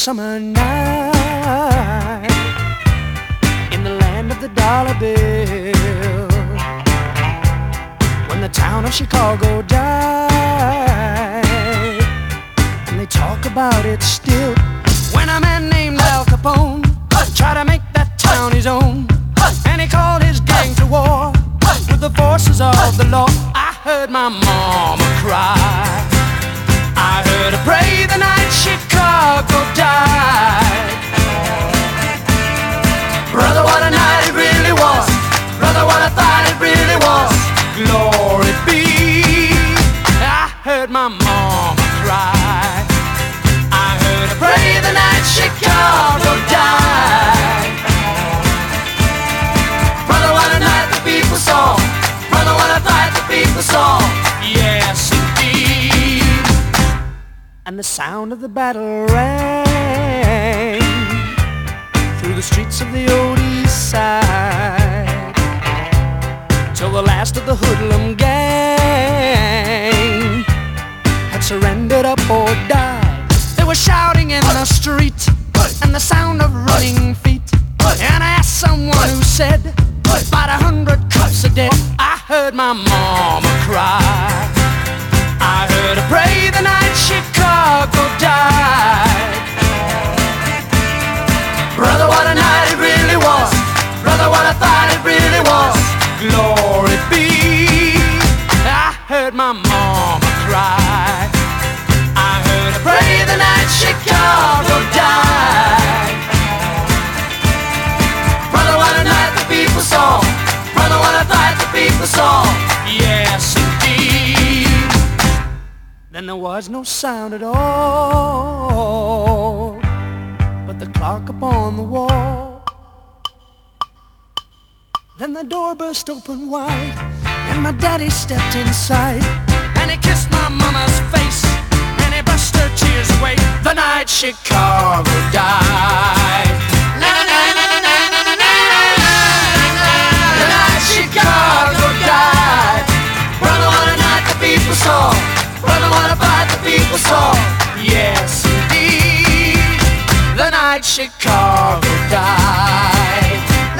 summer night in the land of the dollar bill, when the town of Chicago died, and they talk about it still. When a man named Al Capone tried to make that town his own, and he called his gang to war with the forces of the law, I heard my mama cry. I heard her pray the night Chicago died. Brother, what a night it really was. Brother, what I thought it really was. Glory be. I heard my mama cry. I heard her pray the night Chicago died. Brother, what a night the people saw. Brother, what a fight the people saw. Yes, indeed. And the sound of the battle rang through the streets of the old east side, till the last of the hoodlum gang had surrendered up or died. They were shouting in the street, and the sound of running feet. And I asked someone who said, about 100 cops are dead. I heard my mama cry. I heard her pray the night Chicago died. Brother, what a night it really was. Brother, what I thought it really was. Glory be. I heard my mama cry. I heard her pray the night Chicago died. Brother, what a night the people saw. Brother, what a fight the people saw. Yes, indeed. Then there was no sound at all but the clock upon the wall. Then the door burst open wide, and my daddy stepped inside, and he kissed my mama's face, and he brushed her tears away. The night Chicago died. The night Chicago died. Brother, what a night the people saw. Brother, what a fight the people saw. Yes, indeed. The night Chicago died.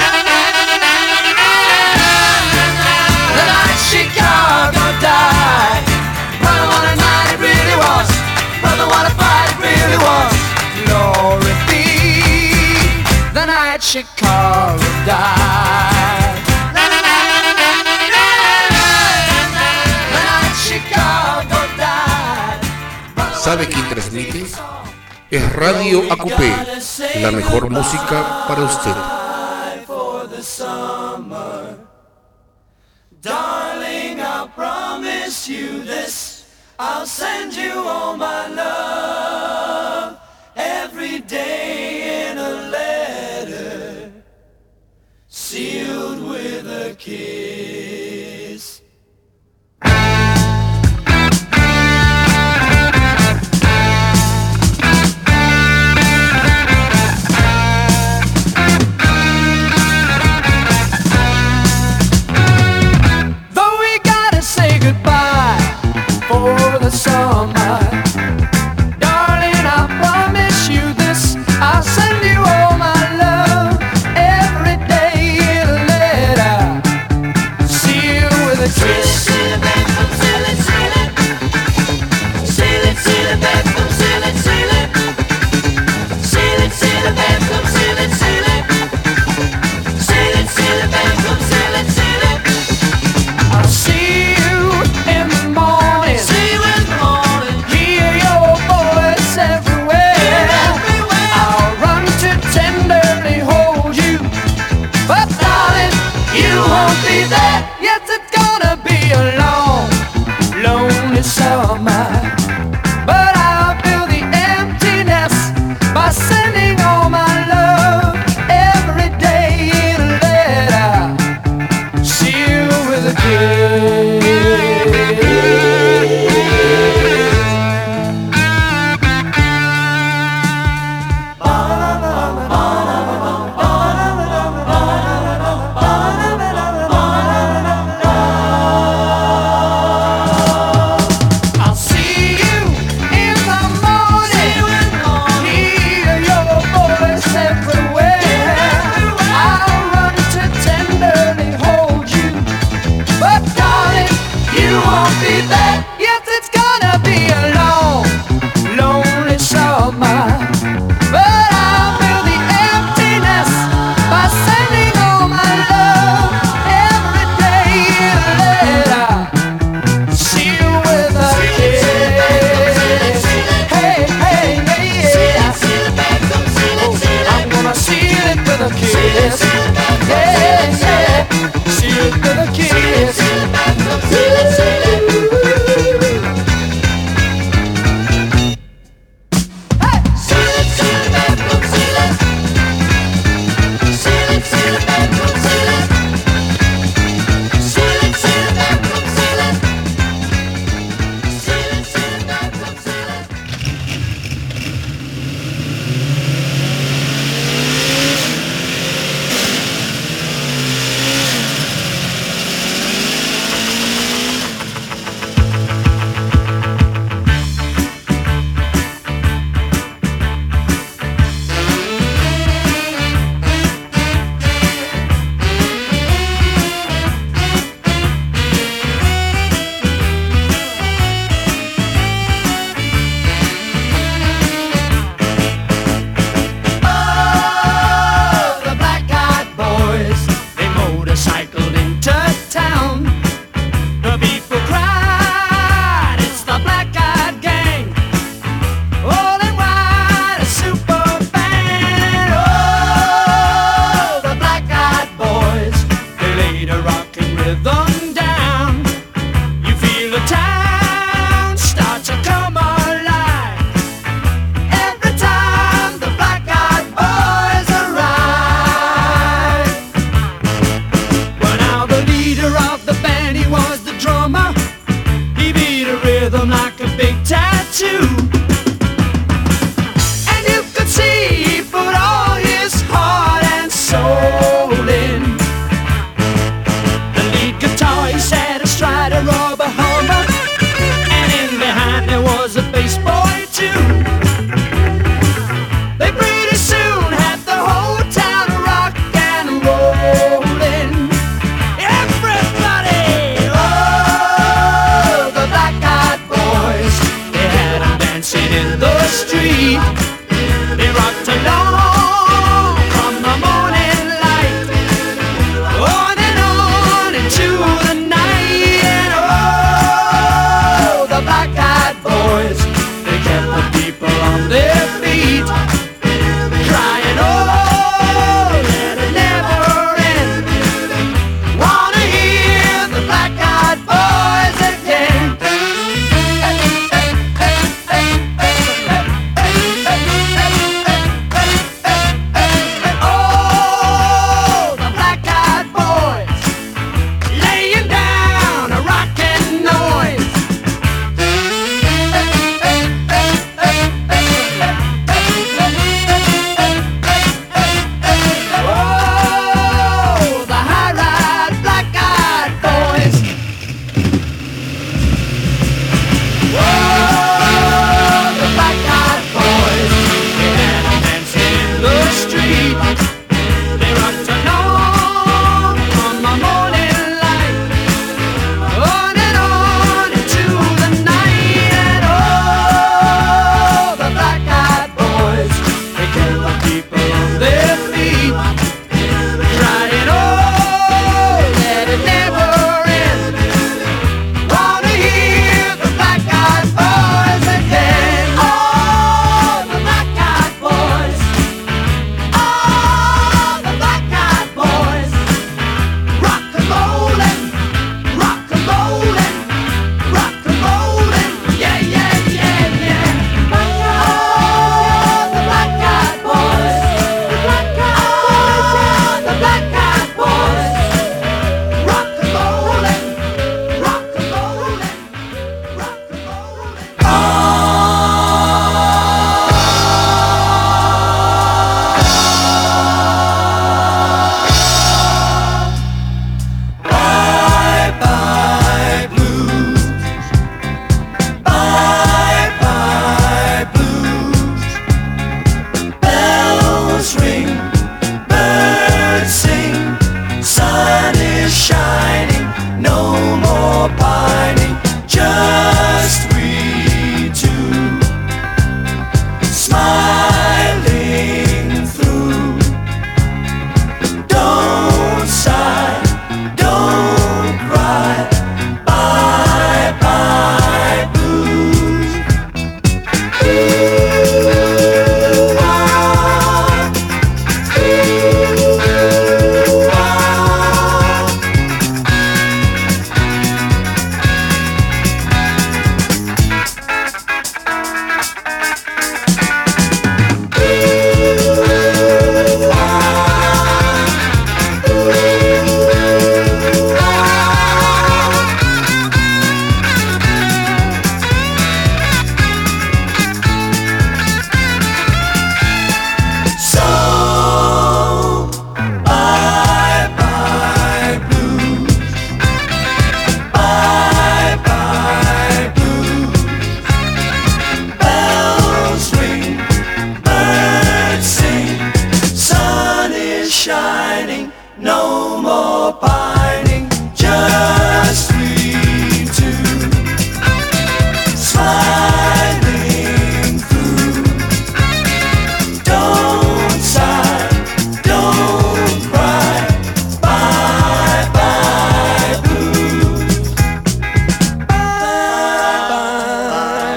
The night Chicago died. Brother, what a night it really was. Brother, what a fight it really was. Glory be. The night Chicago died. The night Chicago died. ¿Sabe quién transmite? Es Radio AQP, la mejor música para usted. Darling, I'll promise you this. I'll send you all my love every day in a letter sealed with a kiss. For the summer, darling, I promise you this. I'll their feet, trying oh that it never ends. Wanna hear the black-eyed boys again. Oh, the black-eyed boys. Oh, the black-eyed boys. Rock and rollin', rock and rollin', rock and rollin'. Yeah, yeah, yeah, yeah. Oh, the black-eyed boys. The black-eyed boys. The black-eyed boys. Rock and rollin', rock and rollin', rock and rollin'. Bye-bye blues. Bye-bye blues. Bells ring, birds sing, sun is shining, no more pining, just we two, smiling through. Don't sigh, don't cry, bye-bye blues. Ooh, ah, ooh, ah. So bye-bye blues. Bye-bye blues. Bells ring, birds sing, sun is shining, no more pining, just we two, smiling through. Don't sigh, don't cry, bye-bye blues. Bye-bye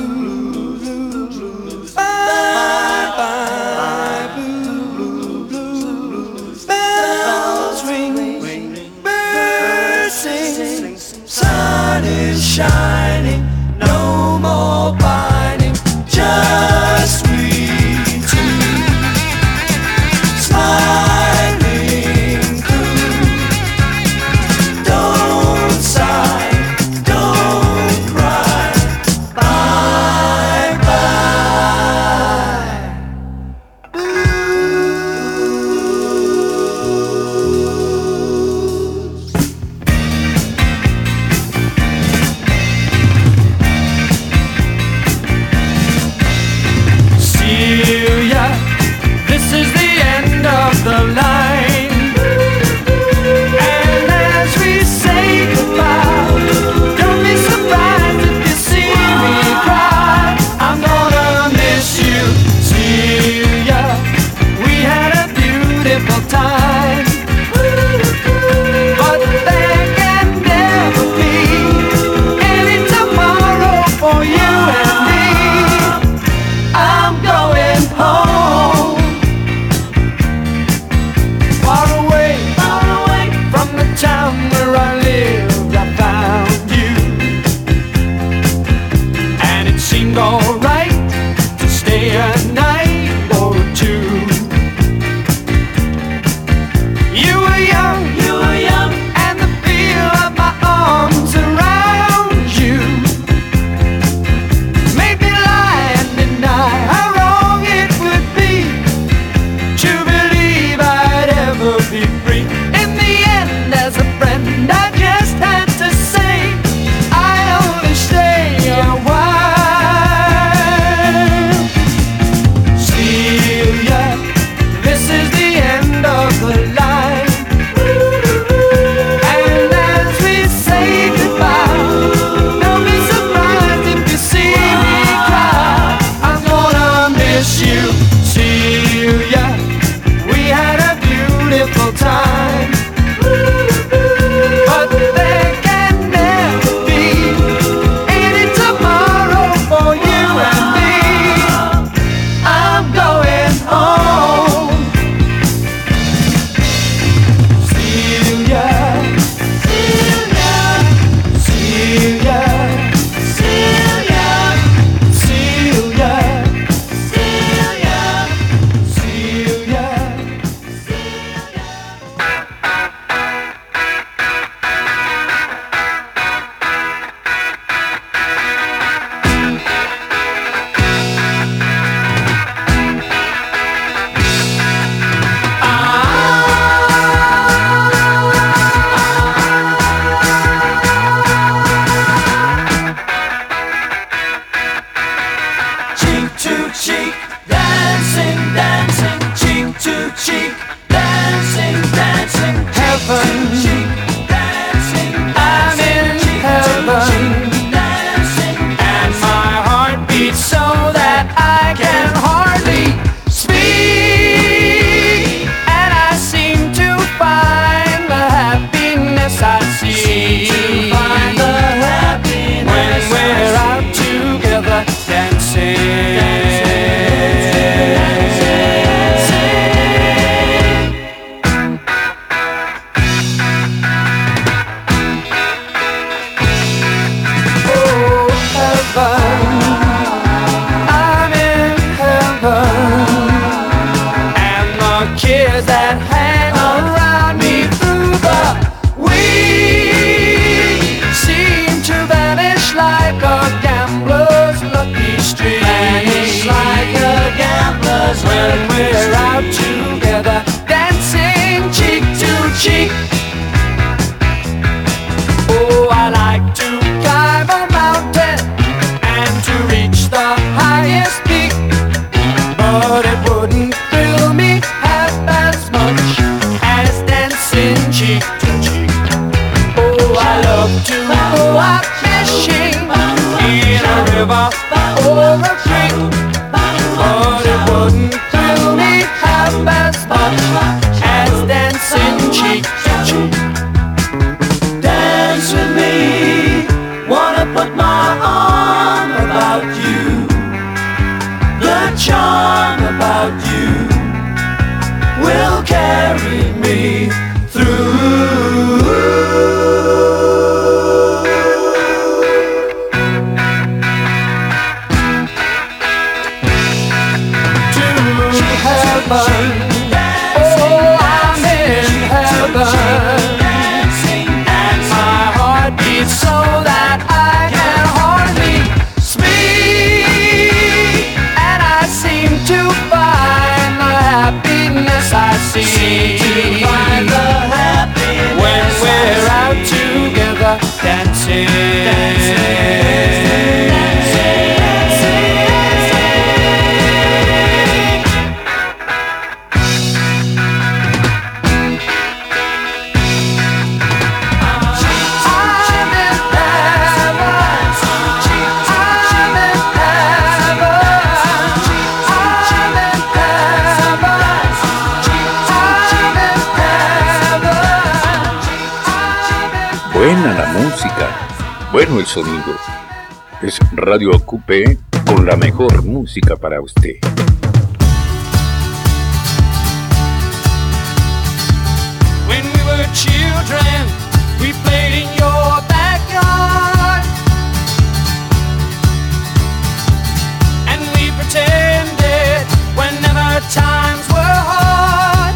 blues. Bye-bye blues. Bells ring, birds sing, sun is shining, no more pining, just we two, smiling through. Don't sigh, don't cry, bye-bye blues. Celia, this is the end of the line. And as we say goodbye, don't be surprised if you see me cry. I'm gonna miss you, Celia. We had a beautiful time, but there can never be any tomorrow for you and me. I'm going home, far away from the town where I lived. I found you, and it seemed alright to stay a night or two. tears that hang around me through the week seem to vanish like a gambler's lucky streak. Vanish like a gambler's when we're out together, dancing cheek to cheek. Oh, I like to climb a mountain and to reach the highest peak, but it wouldn't thrill me half as much as dancing cheek to cheek. Oh, I love to go out fishing in a river or a creek, but it wouldn't thrill me half as much as dancing cheek to cheek. Dance with me, wanna put my arm about you. The charm about you will carry me through to heaven. Oh, I'm in heaven, and my heart beats so that I can hardly speak, and I seem to find the happiness I see when we're out together dancing. Buena la música, bueno el sonido. Es Radio AQP con la mejor música para usted. When we were children, we played in your backyard, and we pretended whenever times were hard.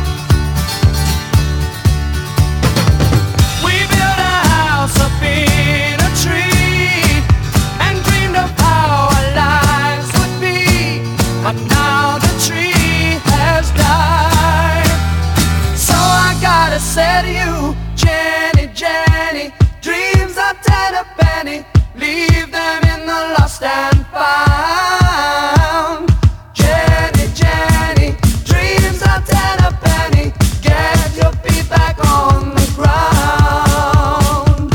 We built a house up in a tree and dreamed of how our lives would be, but now the tree has died. So I gotta say to you, Jenny, Jenny, dreams are 10 a penny, leave them in the lost and found. Jenny, Jenny, dreams are 10 a penny, get your feet back on the ground.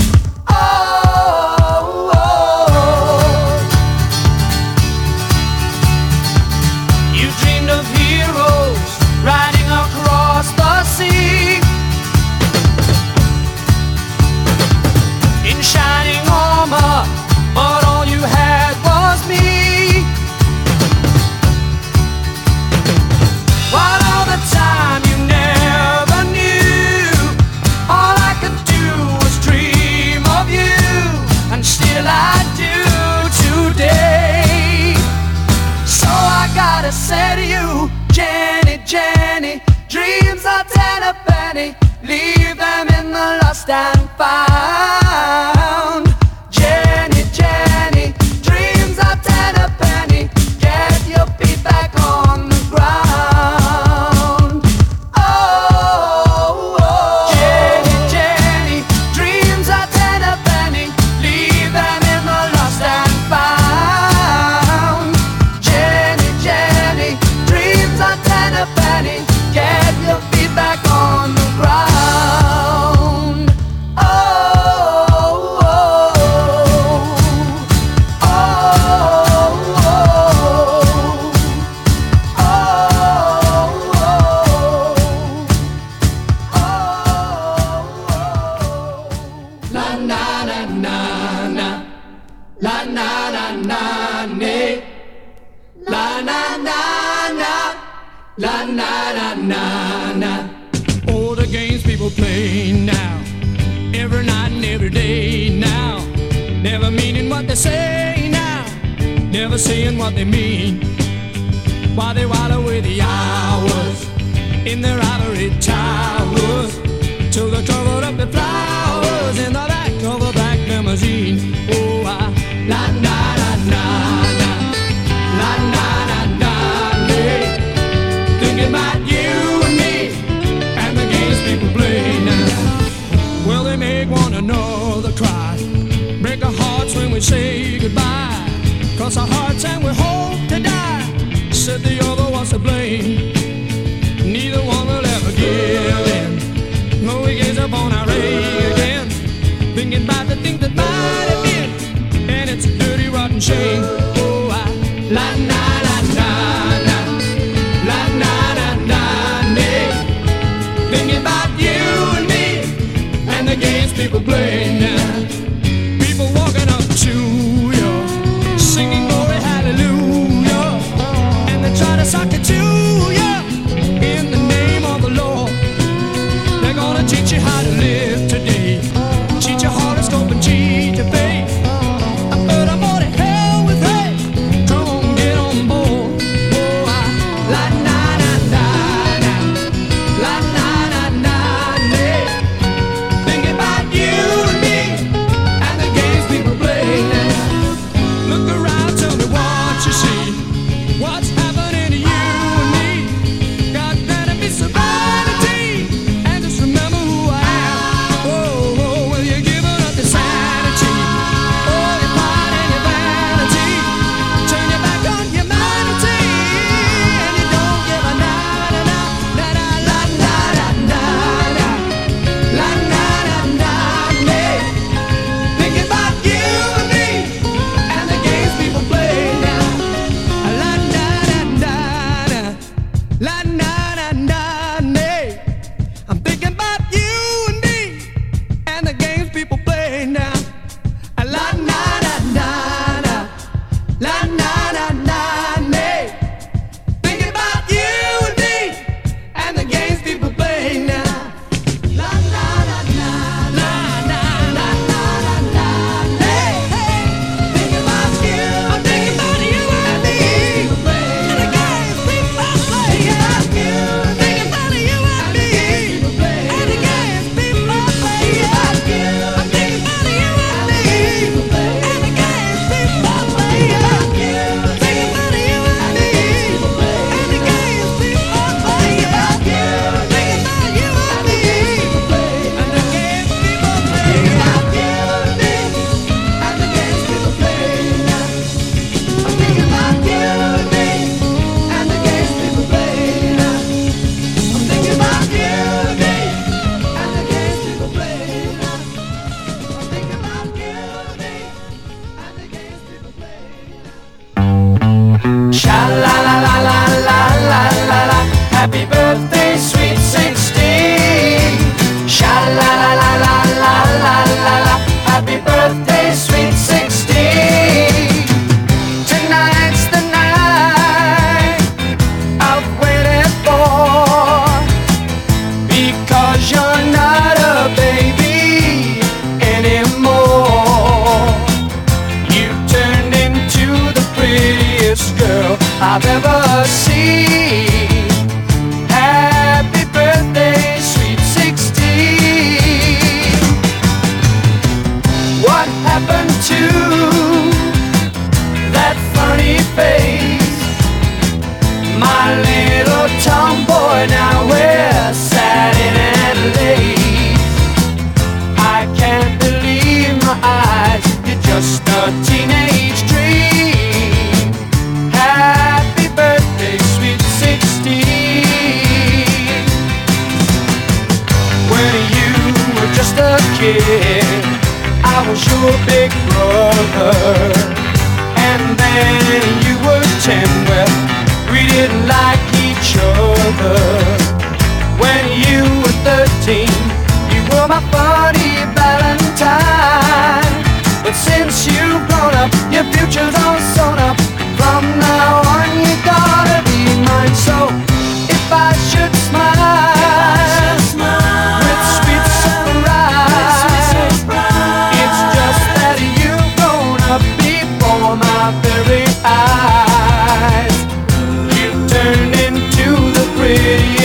Oh, oh. You dreamed of heroes riding across the sea in shining armor, but all you had was me. While all the time you never knew, all I could do was dream of you, and still I do today. So I gotta say to you, Jenny, Jenny, dreams are 10 a penny, leave them in the lost and found. Jenny, Jenny, dreams are 10 a penny, get your feet back on the ground. Oh, oh. Jenny, Jenny, dreams are 10 a penny, leave them in the lost and found. Jenny, Jenny, dreams are 10 a penny, get your feet back on the ground. Oh, oh, oh, oh, oh, oh, oh. La na na na na, la na na na ne, la na na na, la na na na na. All the games people play now, every night and every day now, never meaning what they say now, never saying what they mean, while they while away the hours in their ivory cross our hearts and we hope to die. Said the other was to blame. Neither one will ever give in. No, we gaze upon our age again, thinking about the things that might have been, and it's a dirty, rotten shame. Oh, I la na la na na la na na na na, thinking about you and me and the games people play now. People walking up to you, singing glory hallelujah, and they try to sock it to you in the name of the Lord. They're gonna teach you how to live today, cheat your horoscope and cheat your faith. But I'm on to hell with hate. Come on, get on board. Oh, I la na na na na la na na na na, thinking about you and me and the games people play now. Look around, tell me what you see. What's happening to you and me? God, let it be sobriety, and just remember who I am. Oh, oh, well, you're giving up the sanity. Oh, your pride and your vanity. Turn your back on humanity, and you don't give a na na na na na la na na na la na na na na, thinking about you and me and the games people play now. La na na na na la na na na na, I'm thinking about you and me and the games people play now. La na na na na la na na na na, thinking about you and me and the games people play now. La na na na la na na na na, hey hey, thinking about you, I'm thinking about you and me and the games people play. Thinking about you and me and the games people play. I'm thinking about you and me and the games people play. Thinking about you and me and the games people play. Sha la la la la la la la la, happy birthday, sweet 16. Sha la la la la la la la la, happy birthday, sweet 16. Tonight's the night I've waited for, because you're not a baby anymore. You turned into the prettiest girl I've ever seen. Happy birthday, sweet 16. What happened to that funny face? My little tomboy, now we're satin and lace. I can't believe my eyes, you're just a teenage dream. Happy birthday, sweet 16. When you were just a kid, I was your big brother. And then you were 10, well, we didn't like each other. When you were 13, you were my funny Valentine. But since you've grown up, your future's all sewn up. From now on, you gotta be mine. So if I should smile with sweet surprise, it's just that you've grown up before my very eyes. You turned into the pretty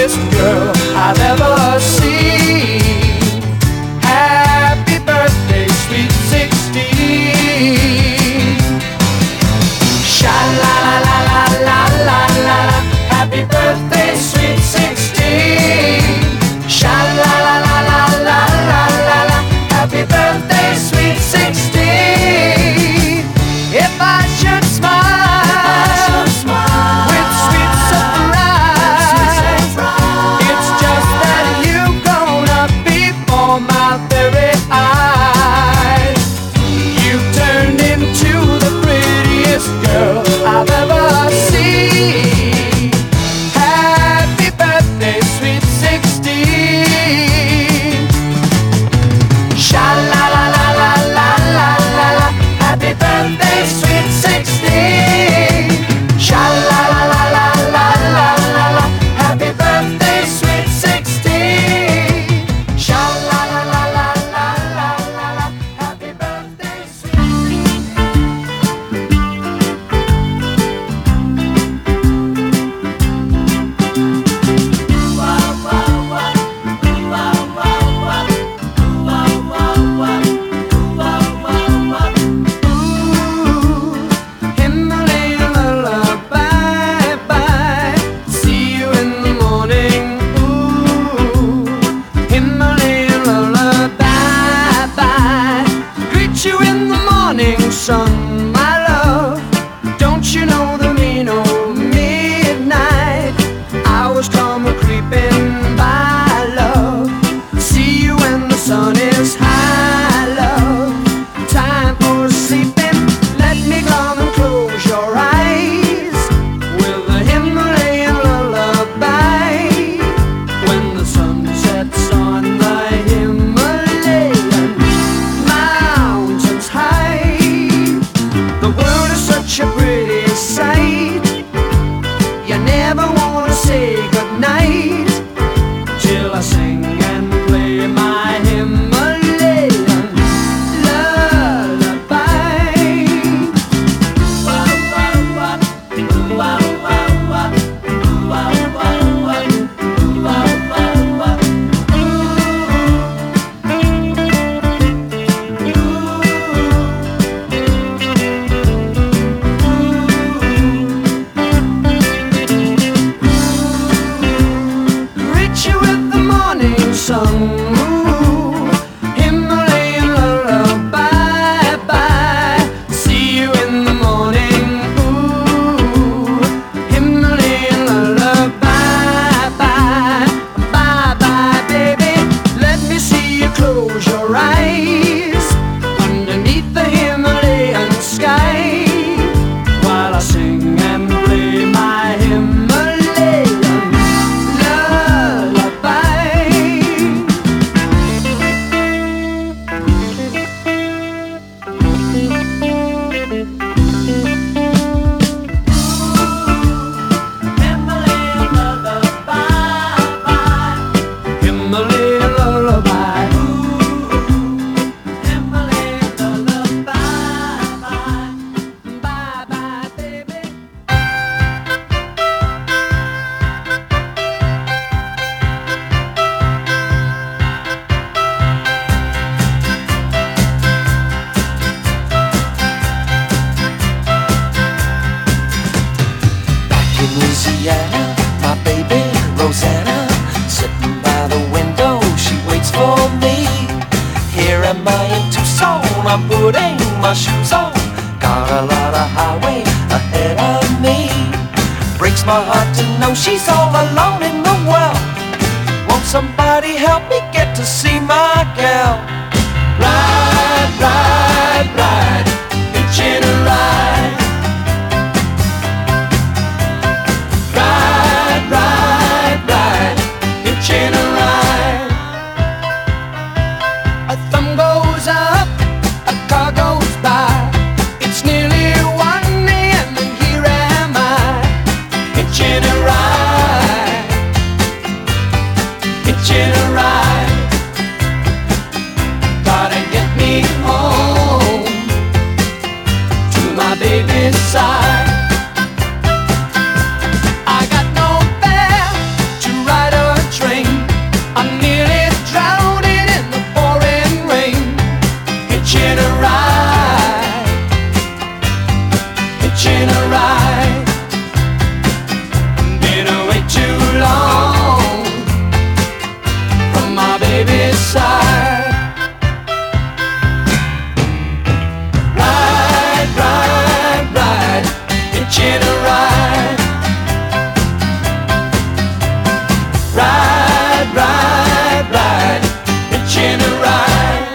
sung. Ooh, Himalayan lullaby, bye. See you in the morning. Ooh, Himalayan lullaby, bye, bye, bye, baby. Let me see you close your eyes underneath the Himalayan sky while I sing and play my Himalayan lullaby. Himalayan lullaby, Himalayan lullaby. Himalayan lullaby, bye bye, baby. Back in Louisiana, my baby Rosanna, sitting by the window, she waits for me. Here am I in Tucson, I'm putting my shoes on. Got a lot of highway ahead of me. Breaks my heart to know she's all alone in the world. Won't somebody help me get to see my gal? Ride, ride, ride, hitching a ride. Ride, ride, ride, hitching a ride. A thumb goes up, a car goes by. It's nearly 1 a.m. and here am I, hitching a ride, hitching a ride. Gotta get me home to my baby's side. I got no fare to ride a train. I'm nearly drowning in the pouring rain. Hitching a ride, hitching a ride. Been away too long from my baby's side. Ride, ride, ride, hitching a ride. Ride, ride, ride, hitching a ride.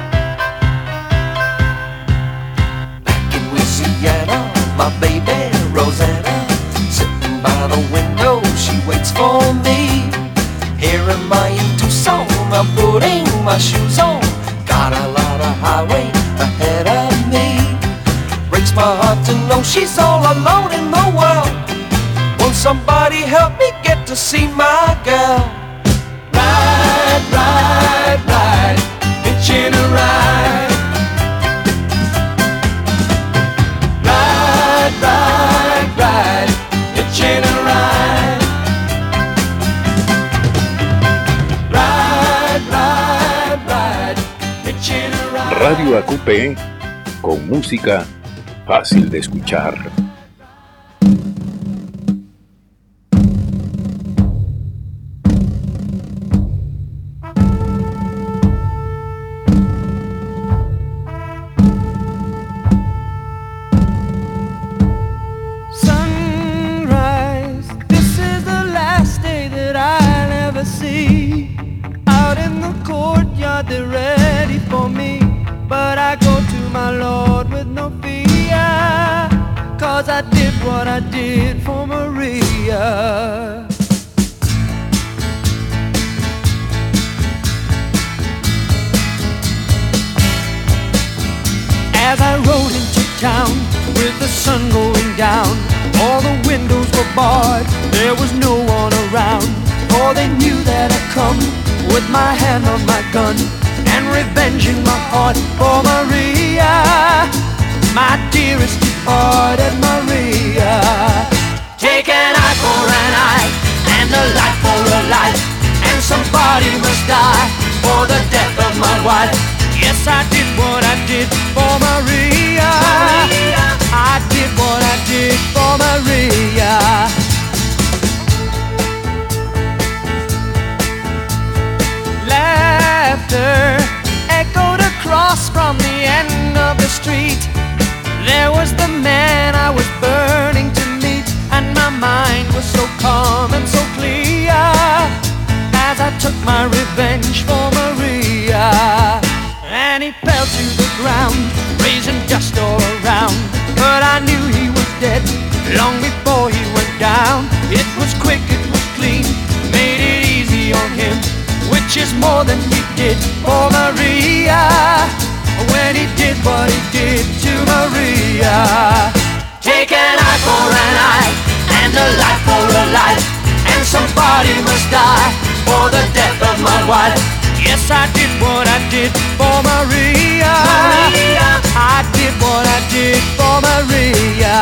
Back in Louisiana, my baby Rosanna, sitting by the window, she waits for me. Here am I in Tucson, I'm putting my shoes on. Got a lot of highway ahead of me. Breaks my heart to know she's all alone in the world. Won't somebody help me get to see my girl? Ride, ride, ride, hitching a ride. Ride, ride, ride, hitching a ride. Ride, ride, ride, hitching a ride. Radio AQP, con música fácil de escuchar. Sunrise, this is the last day that I'll ever see. Out in the courtyard they're ready for me, but I go to my Lord with no fear, 'cause I did what I did for Maria. As I rode into town with the sun going down, all the windows were barred, there was no one around. For they knew that I'd come with my hand on my gun and revenge in my heart for Maria, my dearest departed Maria. Take an eye for an eye and a life for a life, and somebody must die for the death of my wife. Yes, I did what I did for Maria. I did what I did for Maria. street, there was the man I was burning to meet, and my mind was so calm and so clear as I took my revenge for Maria. And he fell to the ground, raising dust all around, but I knew he was dead long before he went down. It was quick, it was clean, made it easy on him, which is more than he did for Maria. When he did what he did to Maria. Take an eye for an eye, and a life for a life, and somebody must die for the death of my wife. Yes, I did what I did for Maria. Maria. I did what I did for Maria.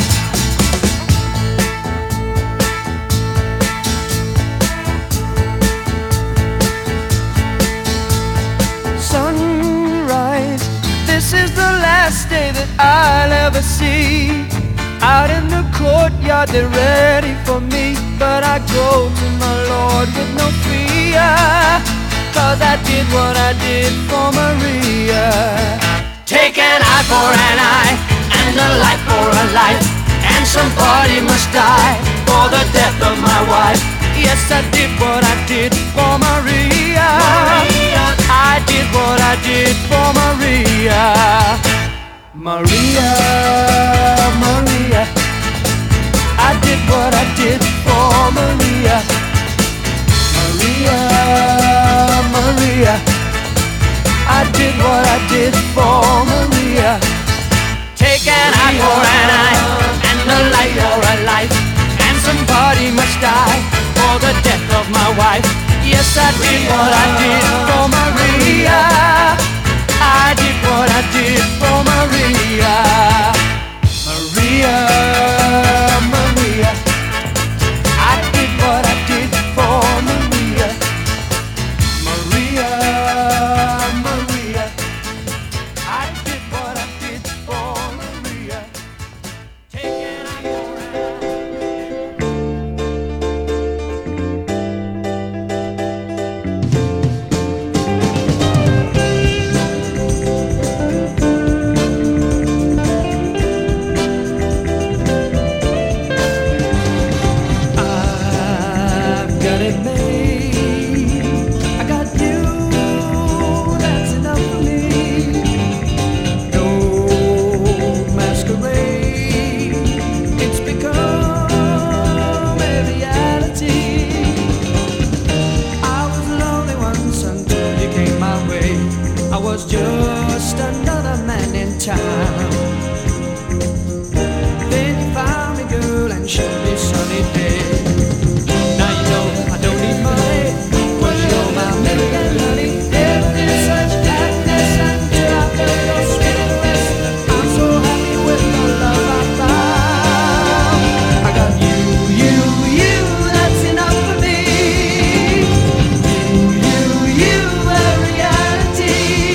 Sunrise, this is the last day that I'll ever see. Out in the courtyard they're ready for me, but I go to my Lord with no fear, 'cause I did what I did for Maria. Take an eye for an eye, and a life for a life, and somebody must die for the death of my wife. Yes, I did what I did for Maria. Maria. I did what I did for Maria. Maria, Maria. I did what I did for Maria. Maria, Maria. I did what I did for Maria. Take an eye for an eye, and a life for a life, and somebody must die for the death of my wife. Yes, I did what I did for Maria. I did what I did for Maria. Maria, Maria. I did what I did for Maria. Maria, Maria. I did what I did for Maria. Take an eye for an just another man in town. Then you found me, girl, and showed me sunny day. Now you know I don't need money, 'cause you're my milk and honey. Never did such happiness until I felt your sweet caress. I'm so happy with the love I found. I got you, that's enough for me. You, a reality.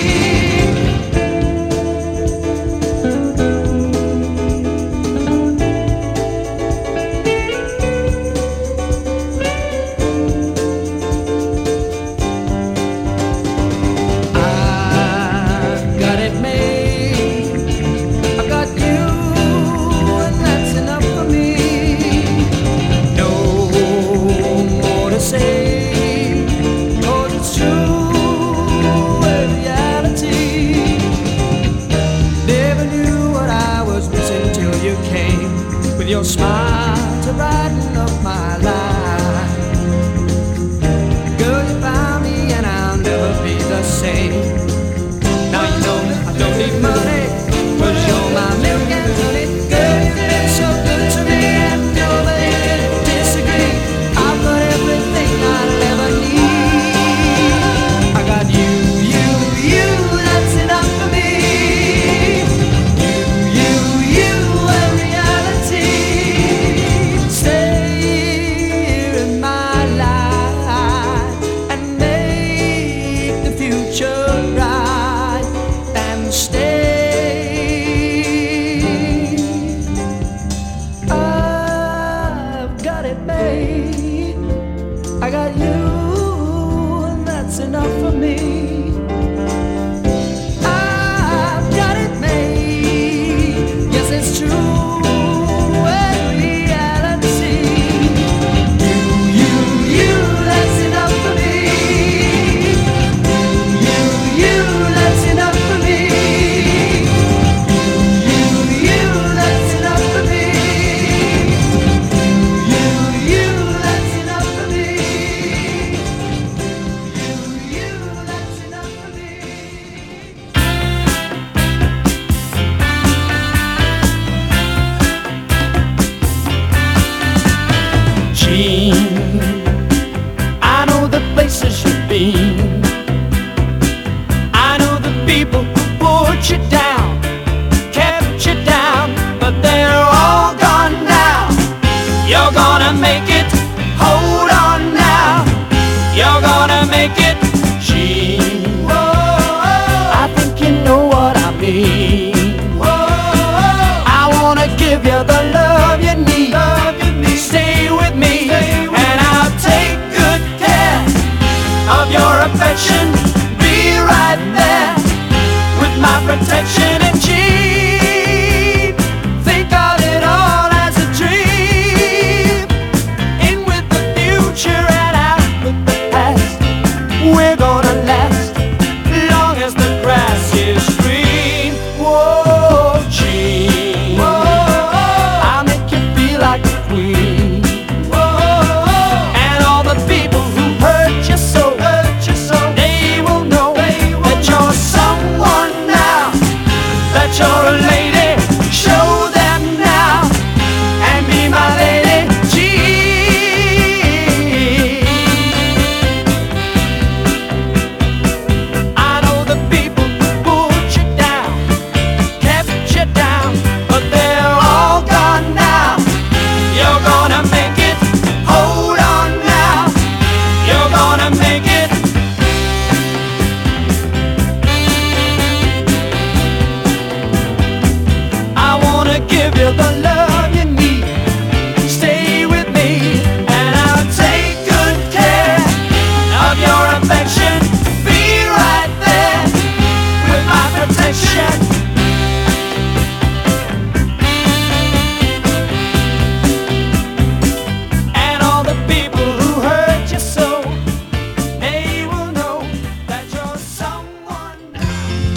Your smile to brighten up my life. Girl, you found me and I'll never be the same. Now you know I don't need money, 'cause you're my milk and honey. Girl, you've been so good to me and nobody can disagree. I've got everything I'll ever need. I got you, that's enough for me. You, a reality. gonna make it, Gene. I think you know what I mean. I wanna give you the love you need. Stay with me, and I'll take good care of your affection. Be right there with my protection and Gene. Think of it all as a dream. In with the future and out with the past. We're gonna last long as the grass is green. Whoa, Gene, I'll make you feel like a queen. And all the people who hurt you so, they will know that you're someone now, that you're a lady. Show them now and be my lady, Gene. I know the people who put you down, kept you down, but they're all gone now. You're gonna make it, hold on now. You're gonna make it. I wanna give you the love you need. Stay with me, and I'll take good care of your affection. Be right there with my protection. And all the people who hurt you so, they will know that you're someone now.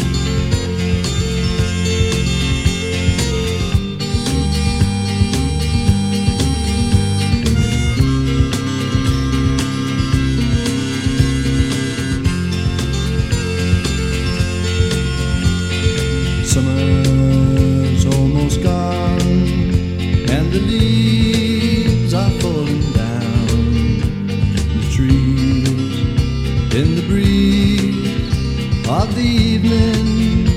Summer's almost gone, and the leaves are falling down. The trees in the breeze of the evening.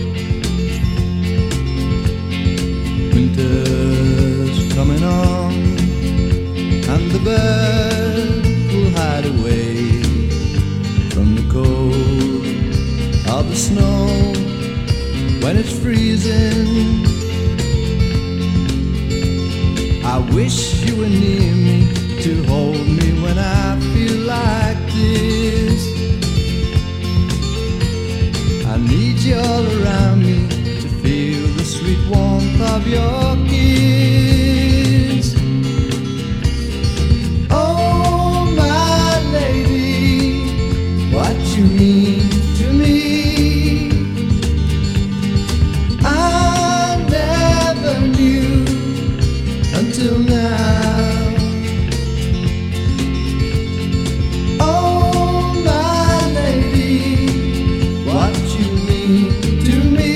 Winter's coming on, and the birds will hide away from the cold of the snow when it's freezing. I wish you were near me to hold me when I feel like this. I need you all around me to feel the sweet warmth of your kiss. Oh, my lady, what you mean to me, I never knew until now. Oh, my lady, what you mean to me,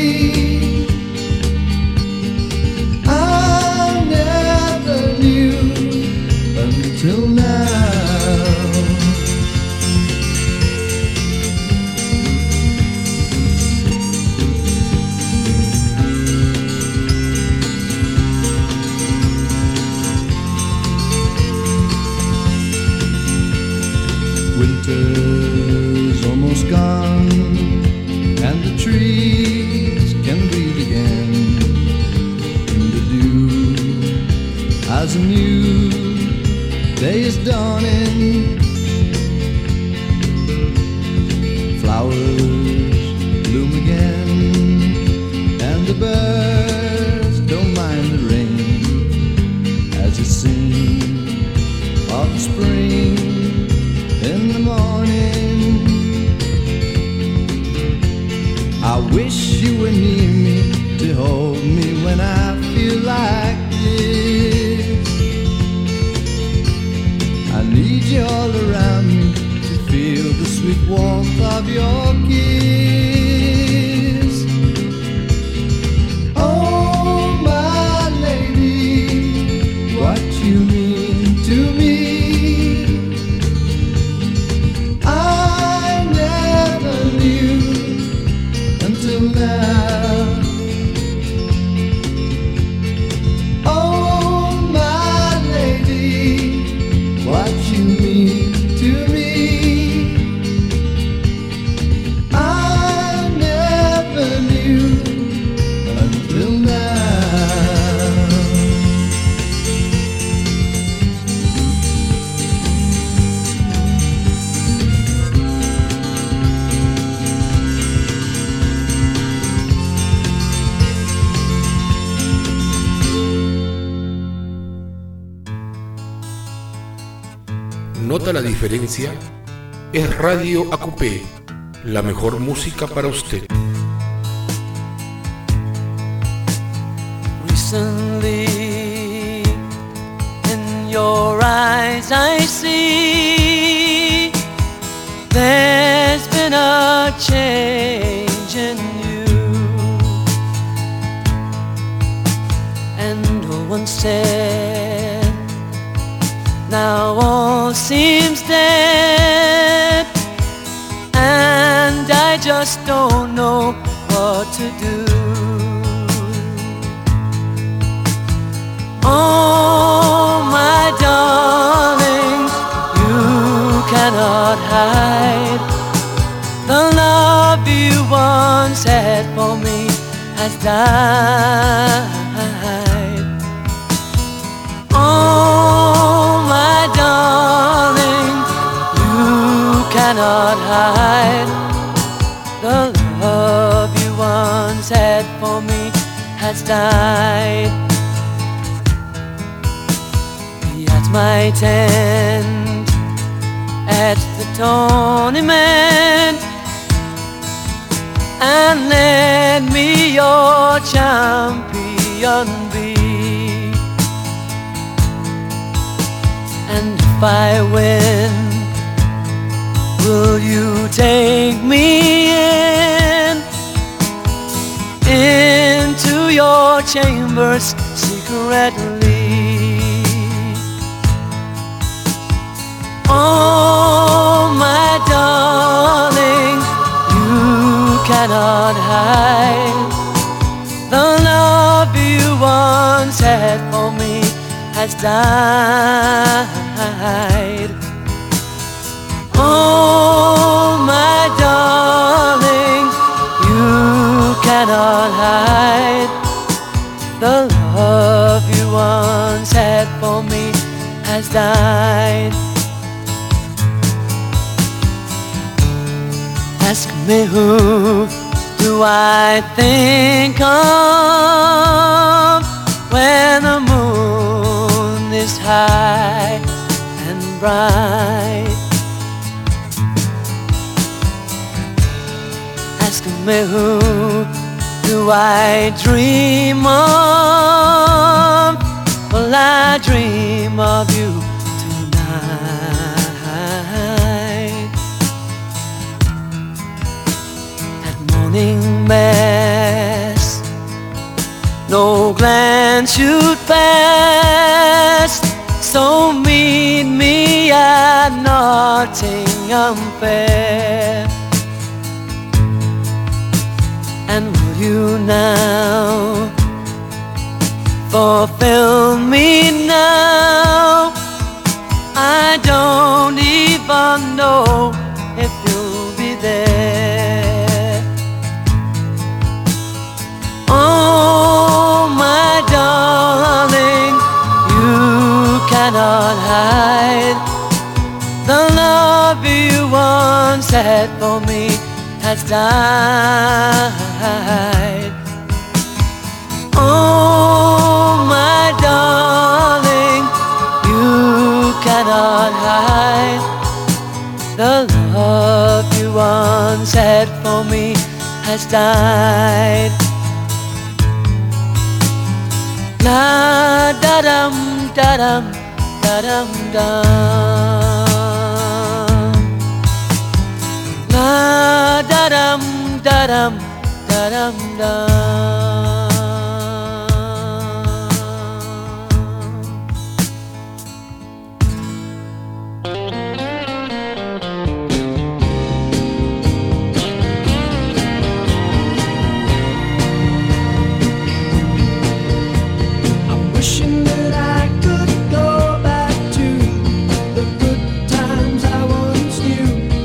I never knew until now. Winter's almost gone, and the trees can breathe again in the dew as a new day is dawning. Flowers bloom again, and the birds don't mind the rain as it sings of spring in the morning. I wish you were near me to hold me when I feel like this. I need you all around me to feel the sweet warmth of your kiss. Oh, my lady, what you mean to me, I never knew until now. Oh, my lady, what you mean to me, nota la diferencia, es Radio AQP, la mejor música para usted. Recently, in your eyes I see there's been a change in you, and no one said now all seems dead, and I just don't know what to do. Oh, my darling, you cannot hide the love you once had for me has died. Oh, my darling, you cannot hide the love you once had for me has died. My tent at the tournament, and let me your champion be. And if I win, will you take me into your chambers secretly? Oh, my darling, you cannot hide the love you once had for me has died. Oh, my darling, you cannot hide the love you once had for me has died. Ask me who do I think of when the moon is high and bright. Ask me who do I dream of? Well, I dream of you morning mass, no glance you'd pass, so meet me at Nottingham Fair. And will you now fulfill me now? I don't even know if you'll be there. Oh, my darling, you cannot hide the love you once had for me has died. Oh, my darling, you cannot hide the love you once had for me has died. La da dum da dum da dum dum. La da dum da dum da dum dum.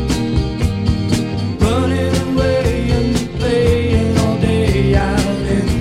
Running away and playing all day out in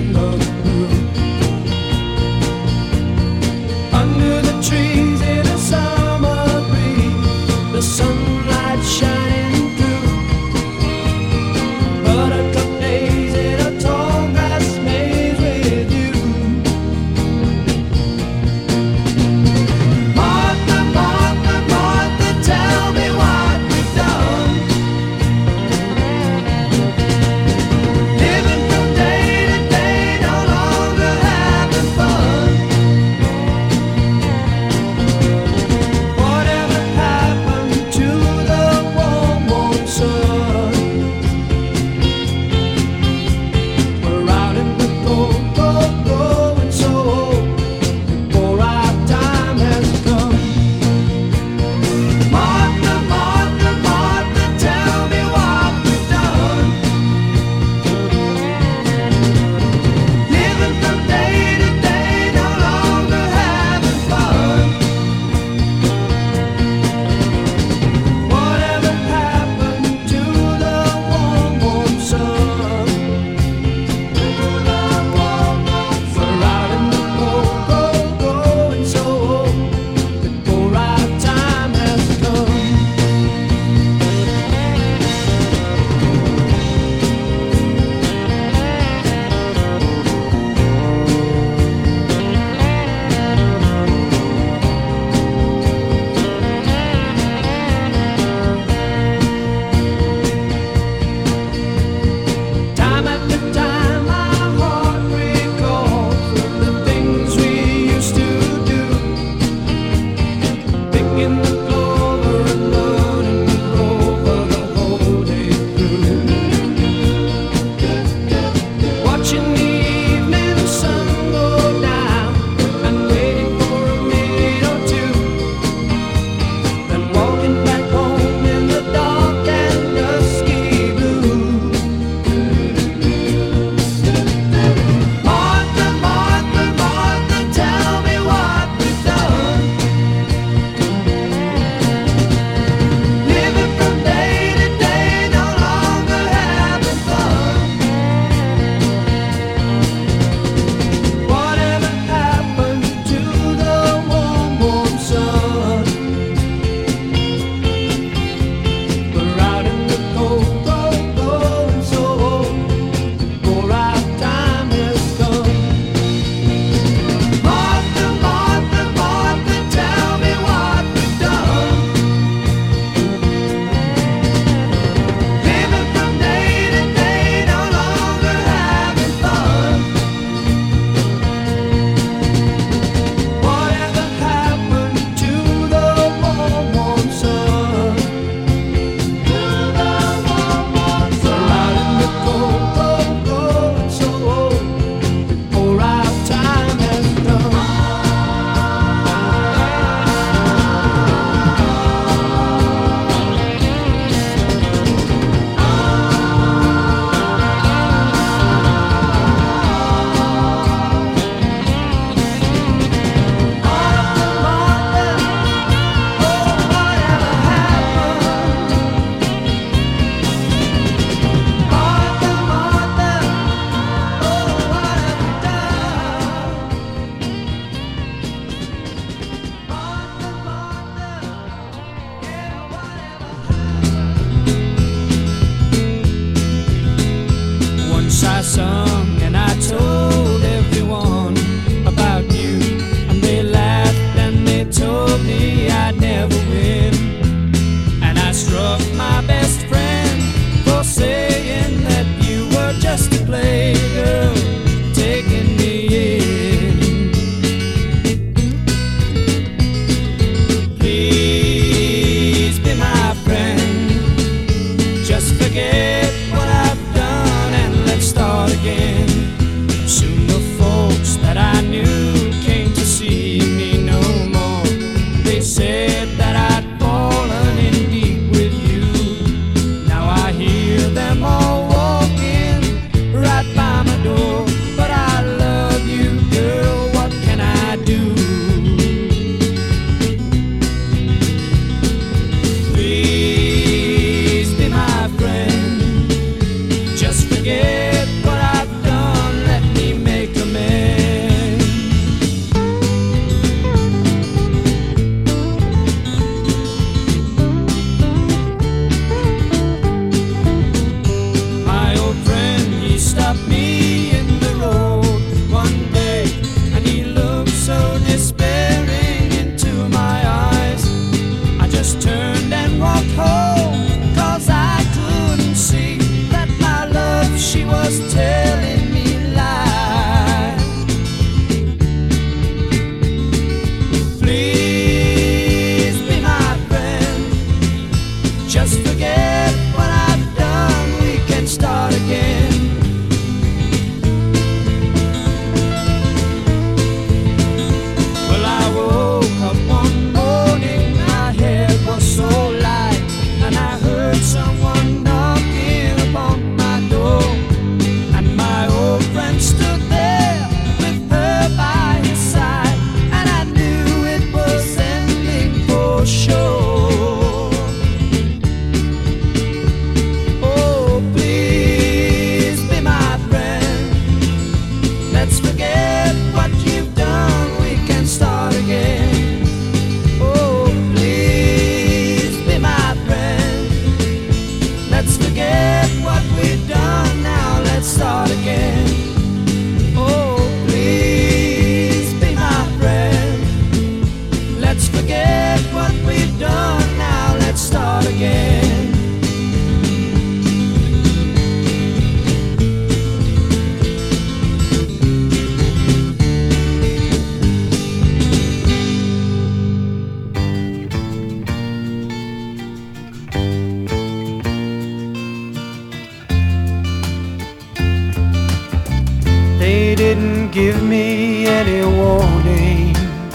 give me any warning.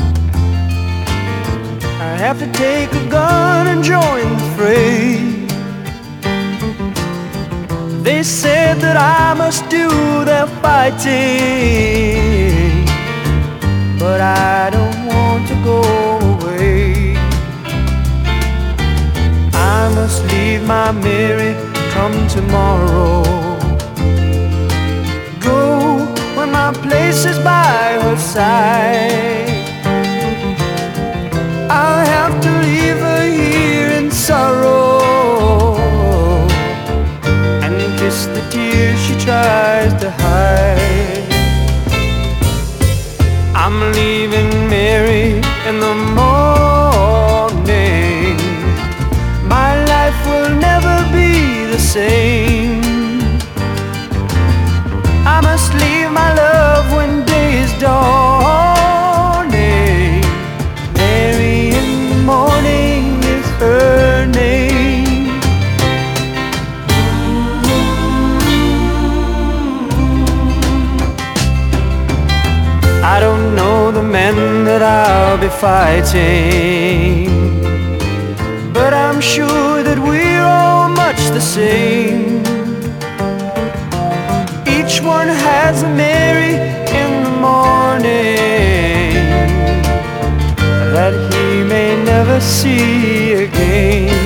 I have to take a gun and join the fray. They said that I must do their fighting, but I don't want to go away. I must leave my Mary come tomorrow. Go when my place is by her side. I'll have to leave her here in sorrow and kiss the tears she tries to hide. I'm leaving Mary in the morning. My life will never be the same. I must leave my love when day is dawning. Mary in the morning is her name. I don't know the men that I'll be fighting, but I'm sure that we're all much the same. Each one has a Mary in the morning that he may never see again.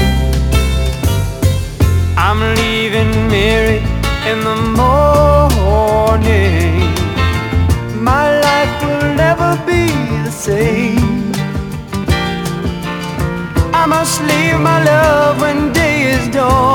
I'm leaving Mary in the morning. My life will never be the same. I must leave my love when day is done.